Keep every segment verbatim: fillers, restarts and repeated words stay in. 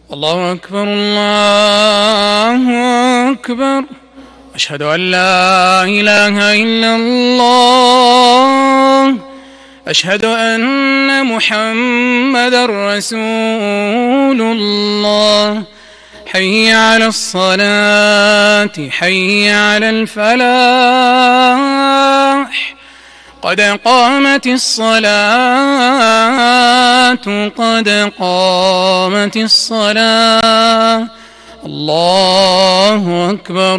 الله أكبر الله أكبر. أشهد أن لا إله إلا الله. أشهد أن محمدًا رسول الله. حي على الصلاة حي على الفلاح. قد قامت الصلاة قد قامت الصلاة. الله أكبر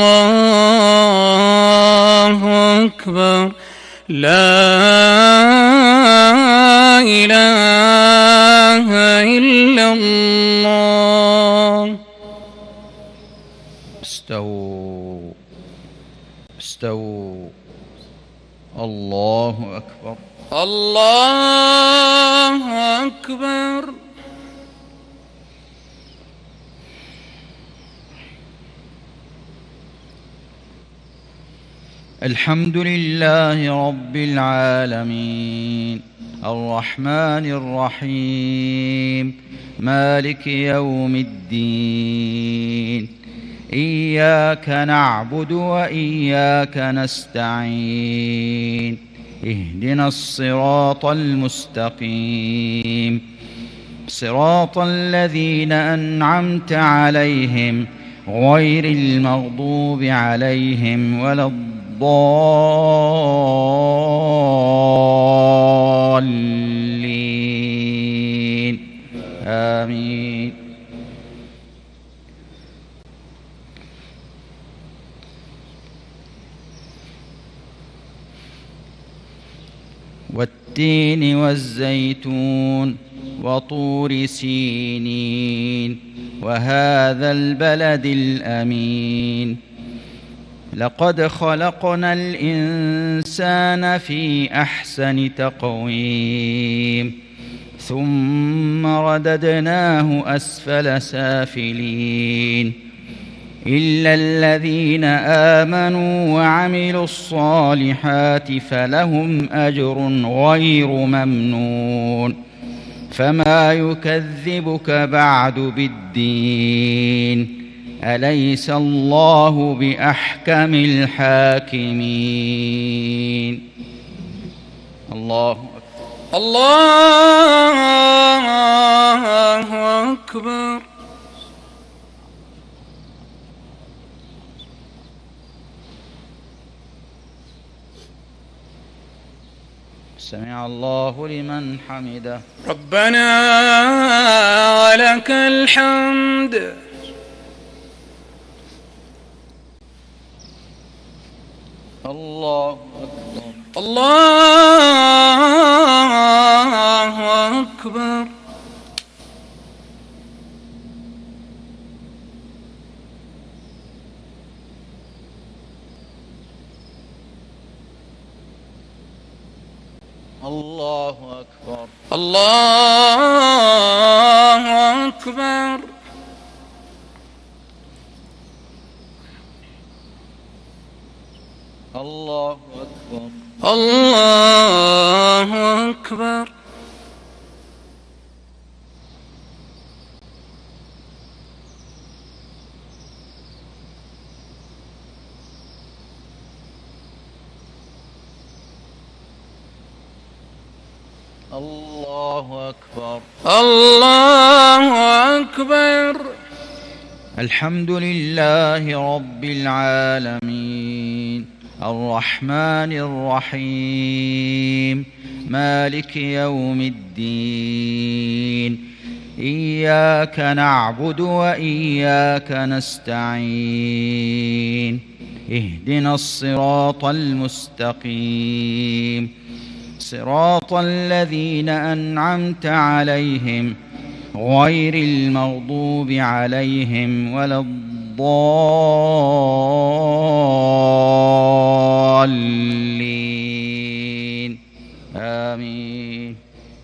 الله أكبر. لا إله إلا الله. استووا استووا. الله أكبر الله أكبر. الحمد لله رب العالمين الرحمن الرحيم مالك يوم الدين. إياك نعبد وإياك نستعين. اهدنا الصراط المستقيم صراط الذين أنعمت عليهم غير المغضوب عليهم ولا الضالين آمين. والتين والزيتون وطور سينين وهذا البلد الأمين. لقد خلقنا الإنسان في أحسن تقويم ثم رددناه أسفل سافلين إلا الذين آمنوا وعملوا الصالحات فلهم أجر غير ممنون. فما يكذبك بعد بالدين أليس الله بأحكم الحاكمين. الله أكبر الله أكبر. سمع الله لمن حمده. ربنا ولك الحمد. الله أكبر الله أكبر. الله أكبر الله أكبر. الله أكبر الله أكبر. الله أكبر الله أكبر. الحمد لله رب العالمين الرحمن الرحيم مالك يوم الدين. إياك نعبد وإياك نستعين. اهدنا الصراط المستقيم صراط الذين أنعمت عليهم غير المغضوب عليهم ولا الضالين آمين.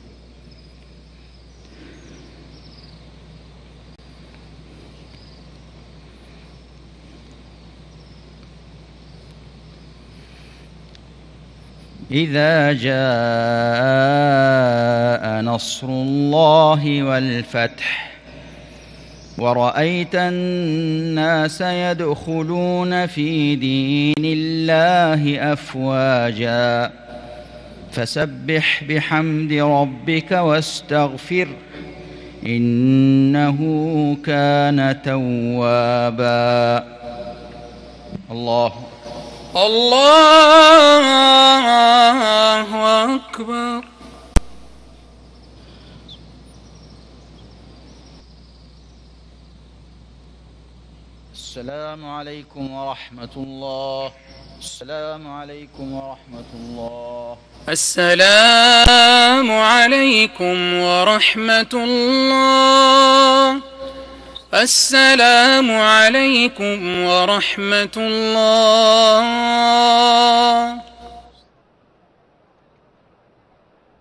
إذا جاء نصر الله والفتح ورأيت الناس يدخلون في دين الله أفواجا فسبح بحمد ربك واستغفر إنه كان توابا. الله الله أكبر. السلام عليكم ورحمة الله. السلام عليكم ورحمة الله. السلام عليكم ورحمة الله. السلام عليكم ورحمة الله.